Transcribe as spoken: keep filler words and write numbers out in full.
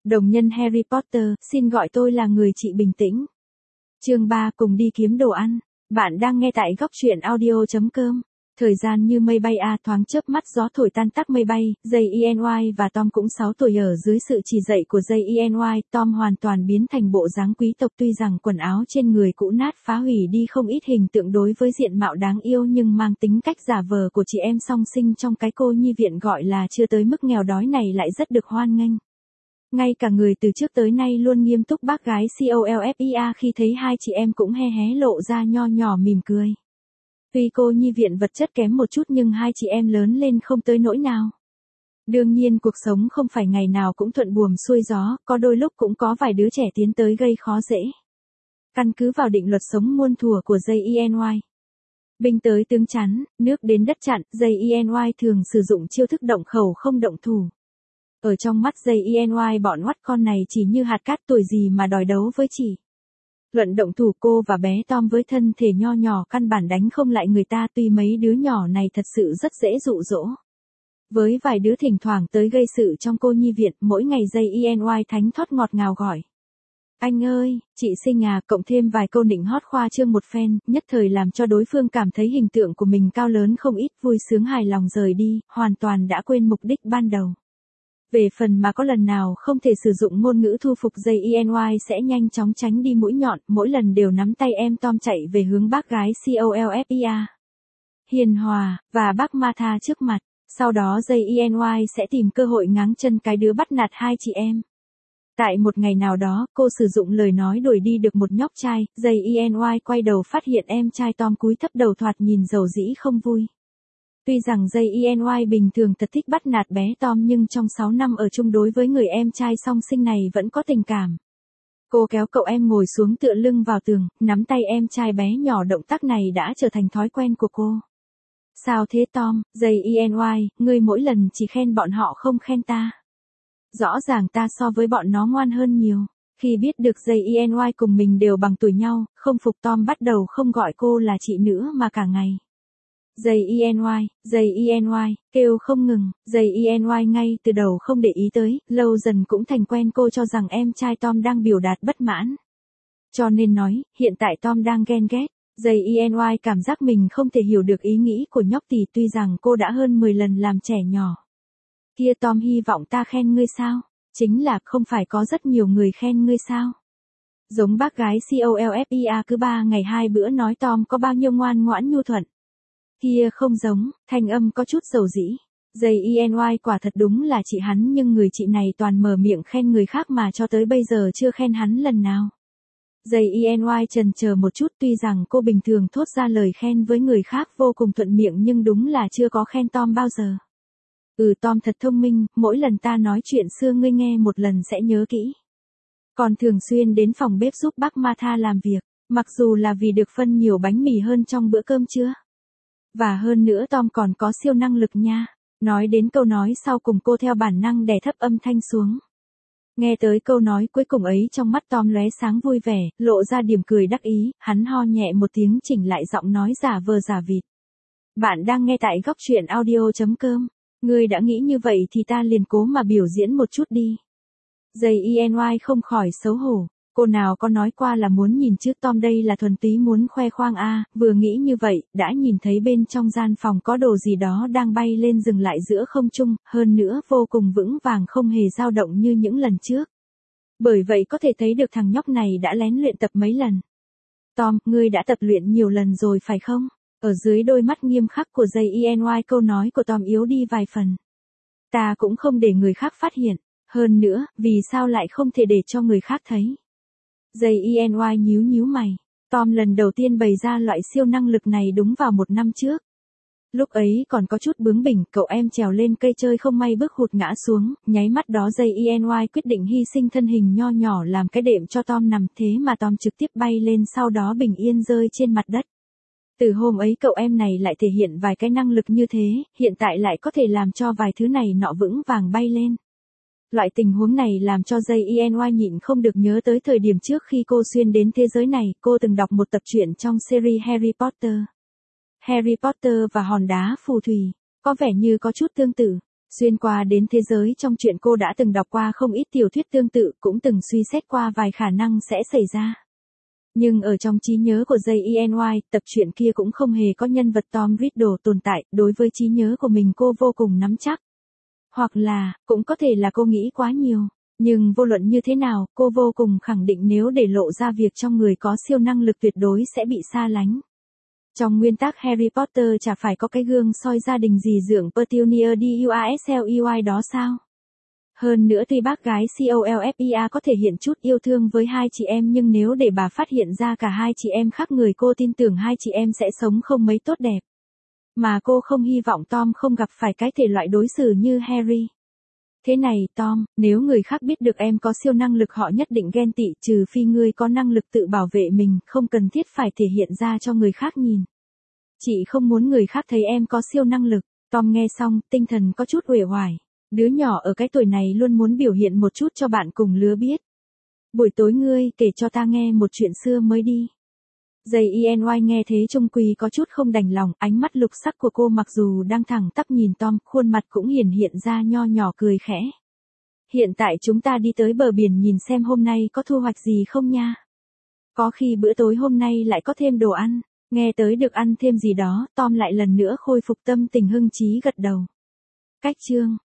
Đồng nhân Harry Potter, xin gọi tôi là người chị bình tĩnh. Chương ba, cùng đi kiếm đồ ăn. Bạn đang nghe tại góc truyện audio chấm com. Thời gian như mây bay a, thoáng chớp mắt gió thổi tan tác mây bay. J.E.N.Y và Tom cũng sáu tuổi. Ở dưới sự chỉ dạy của J.E.N.Y, Tom hoàn toàn biến thành bộ dáng quý tộc. Tuy rằng quần áo trên người cũ nát phá hủy đi không ít hình tượng đối với diện mạo đáng yêu, nhưng mang tính cách giả vờ của chị em song sinh trong cái cô nhi viện gọi là chưa tới mức nghèo đói này lại rất được hoan nghênh. Ngay cả người từ trước tới nay luôn nghiêm túc bác gái Clefia khi thấy hai chị em cũng he hé lộ ra nho nhỏ mỉm cười. Tuy cô nhi viện vật chất kém một chút nhưng hai chị em lớn lên không tới nỗi nào. Đương nhiên cuộc sống không phải ngày nào cũng thuận buồm xuôi gió, có đôi lúc cũng có vài đứa trẻ tiến tới gây khó dễ. Căn cứ vào định luật sống muôn thuở của J.E.N.Y, binh tới tướng chắn, nước đến đất chặn, J.E.N.Y thường sử dụng chiêu thức động khẩu không động thủ. Ở trong mắt J.E.N.Y bọn oắt con này chỉ như hạt cát, tuổi gì mà đòi đấu với chị. Luận động thủ, cô và bé Tom với thân thể nho nhỏ căn bản đánh không lại người ta, tuy mấy đứa nhỏ này thật sự rất dễ dụ dỗ. Với vài đứa thỉnh thoảng tới gây sự trong cô nhi viện, mỗi ngày J.E.N.Y thánh thót ngọt ngào gọi. Anh ơi, chị xinh à, cộng thêm vài câu nịnh hót khoa trương một phen, nhất thời làm cho đối phương cảm thấy hình tượng của mình cao lớn không ít, vui sướng hài lòng rời đi, hoàn toàn đã quên mục đích ban đầu. Về phần mà có lần nào không thể sử dụng ngôn ngữ thu phục, J.E.N.Y sẽ nhanh chóng tránh đi mũi nhọn, mỗi lần đều nắm tay em Tom chạy về hướng bác gái Clefia hiền hòa, và bác Martha trước mặt. Sau đó J.E.N.Y sẽ tìm cơ hội ngáng chân cái đứa bắt nạt hai chị em. Tại một ngày nào đó, cô sử dụng lời nói đuổi đi được một nhóc trai, J.E.N.Y quay đầu phát hiện em trai Tom cúi thấp đầu thoạt nhìn dầu dĩ không vui. Tuy rằng J.E.N.Y bình thường thật thích bắt nạt bé Tom nhưng trong sáu năm ở chung đối với người em trai song sinh này vẫn có tình cảm. Cô kéo cậu em ngồi xuống tựa lưng vào tường, nắm tay em trai bé nhỏ, động tác này đã trở thành thói quen của cô. Sao thế Tom? J.E.N.Y, ngươi mỗi lần chỉ khen bọn họ không khen ta. Rõ ràng ta so với bọn nó ngoan hơn nhiều. Khi biết được J.E.N.Y cùng mình đều bằng tuổi nhau, không phục, Tom bắt đầu không gọi cô là chị nữa mà cả ngày. J.E.N.Y, J.E.N.Y, kêu không ngừng, J.E.N.Y ngay từ đầu không để ý tới, lâu dần cũng thành quen. Cô cho rằng em trai Tom đang biểu đạt bất mãn. Cho nên nói, hiện tại Tom đang ghen ghét. J.E.N.Y cảm giác mình không thể hiểu được ý nghĩ của nhóc tỳ, tuy rằng cô đã hơn mười lần làm trẻ nhỏ. Kia Tom, hy vọng ta khen ngươi sao? Chính là không phải có rất nhiều người khen ngươi sao? Giống bác gái Clefia cứ ba ngày hai bữa nói Tom có bao nhiêu ngoan ngoãn nhu thuận. Kia không giống, thanh âm có chút dầu dĩ. J.E.N.Y quả thật đúng là chị hắn, nhưng người chị này toàn mở miệng khen người khác mà cho tới bây giờ chưa khen hắn lần nào. J.E.N.Y chần chờ một chút, tuy rằng cô bình thường thốt ra lời khen với người khác vô cùng thuận miệng nhưng đúng là chưa có khen Tom bao giờ. Ừ, Tom thật thông minh, mỗi lần ta nói chuyện xưa ngươi nghe một lần sẽ nhớ kỹ. Còn thường xuyên đến phòng bếp giúp bác Martha làm việc, mặc dù là vì được phân nhiều bánh mì hơn trong bữa cơm trưa. Và hơn nữa Tom còn có siêu năng lực nha. Nói đến câu nói sau cùng cô theo bản năng đè thấp âm thanh xuống. Nghe tới câu nói cuối cùng ấy trong mắt Tom lóe sáng vui vẻ, lộ ra điểm cười đắc ý, hắn ho nhẹ một tiếng chỉnh lại giọng nói giả vờ giả vịt. Bạn đang nghe tại góc truyện audio chấm com. Ngươi đã nghĩ như vậy thì ta liền cố mà biểu diễn một chút đi. J.E.N.Y không khỏi xấu hổ. Cô nào có nói qua là muốn nhìn trước Tom, đây là thuần túy muốn khoe khoang a. À, vừa nghĩ như vậy, đã nhìn thấy bên trong gian phòng có đồ gì đó đang bay lên dừng lại giữa không trung, hơn nữa vô cùng vững vàng, không hề dao động như những lần trước. Bởi vậy có thể thấy được thằng nhóc này đã lén luyện tập mấy lần. Tom, ngươi đã tập luyện nhiều lần rồi phải không? Ở dưới đôi mắt nghiêm khắc của J.E.N.Y câu nói của Tom yếu đi vài phần. Ta cũng không để người khác phát hiện. Hơn nữa, vì sao lại không thể để cho người khác thấy? J.E.N.Y nhíu nhíu mày. Tom lần đầu tiên bày ra loại siêu năng lực này đúng vào một năm trước. Lúc ấy còn có chút bướng bỉnh, cậu em trèo lên cây chơi không may bước hụt ngã xuống, nháy mắt đó J.E.N.Y quyết định hy sinh thân hình nho nhỏ làm cái đệm cho Tom nằm, thế mà Tom trực tiếp bay lên, sau đó bình yên rơi trên mặt đất. Từ hôm ấy cậu em này lại thể hiện vài cái năng lực như thế, hiện tại lại có thể làm cho vài thứ này nọ vững vàng bay lên. Loại tình huống này làm cho J.E.N.Y nhịn không được nhớ tới thời điểm trước khi cô xuyên đến thế giới này, cô từng đọc một tập truyện trong series Harry Potter. Harry Potter và hòn đá phù thủy, có vẻ như có chút tương tự. Xuyên qua đến thế giới trong truyện cô đã từng đọc qua không ít tiểu thuyết tương tự, cũng từng suy xét qua vài khả năng sẽ xảy ra. Nhưng ở trong trí nhớ của J E N Y, tập truyện kia cũng không hề có nhân vật Tom Riddle tồn tại, đối với trí nhớ của mình cô vô cùng nắm chắc. Hoặc là, cũng có thể là cô nghĩ quá nhiều. Nhưng vô luận như thế nào, cô vô cùng khẳng định nếu để lộ ra việc trong người có siêu năng lực tuyệt đối sẽ bị xa lánh. Trong nguyên tắc Harry Potter chả phải có cái gương soi gia đình gì dưỡng Petunia Dursley đó sao? Hơn nữa tuy bác gái Coelphia có thể hiện chút yêu thương với hai chị em nhưng nếu để bà phát hiện ra cả hai chị em khác người cô tin tưởng hai chị em sẽ sống không mấy tốt đẹp. Mà cô không hy vọng Tom không gặp phải cái thể loại đối xử như Harry. Thế này Tom, nếu người khác biết được em có siêu năng lực họ nhất định ghen tị, trừ phi ngươi có năng lực tự bảo vệ mình, không cần thiết phải thể hiện ra cho người khác nhìn. Chị không muốn người khác thấy em có siêu năng lực. Tom nghe xong, tinh thần có chút uể oải. Đứa nhỏ ở cái tuổi này luôn muốn biểu hiện một chút cho bạn cùng lứa biết. Buổi tối ngươi kể cho ta nghe một chuyện xưa mới đi. J E N Y nghe thế trung quy có chút không đành lòng, ánh mắt lục sắc của cô mặc dù đang thẳng tắp nhìn Tom, khuôn mặt cũng hiển hiện ra nho nhỏ cười khẽ. Hiện tại chúng ta đi tới bờ biển nhìn xem hôm nay có thu hoạch gì không nha. Có khi bữa tối hôm nay lại có thêm đồ ăn. Nghe tới được ăn thêm gì đó, Tom lại lần nữa khôi phục tâm tình hưng trí gật đầu. Cách chương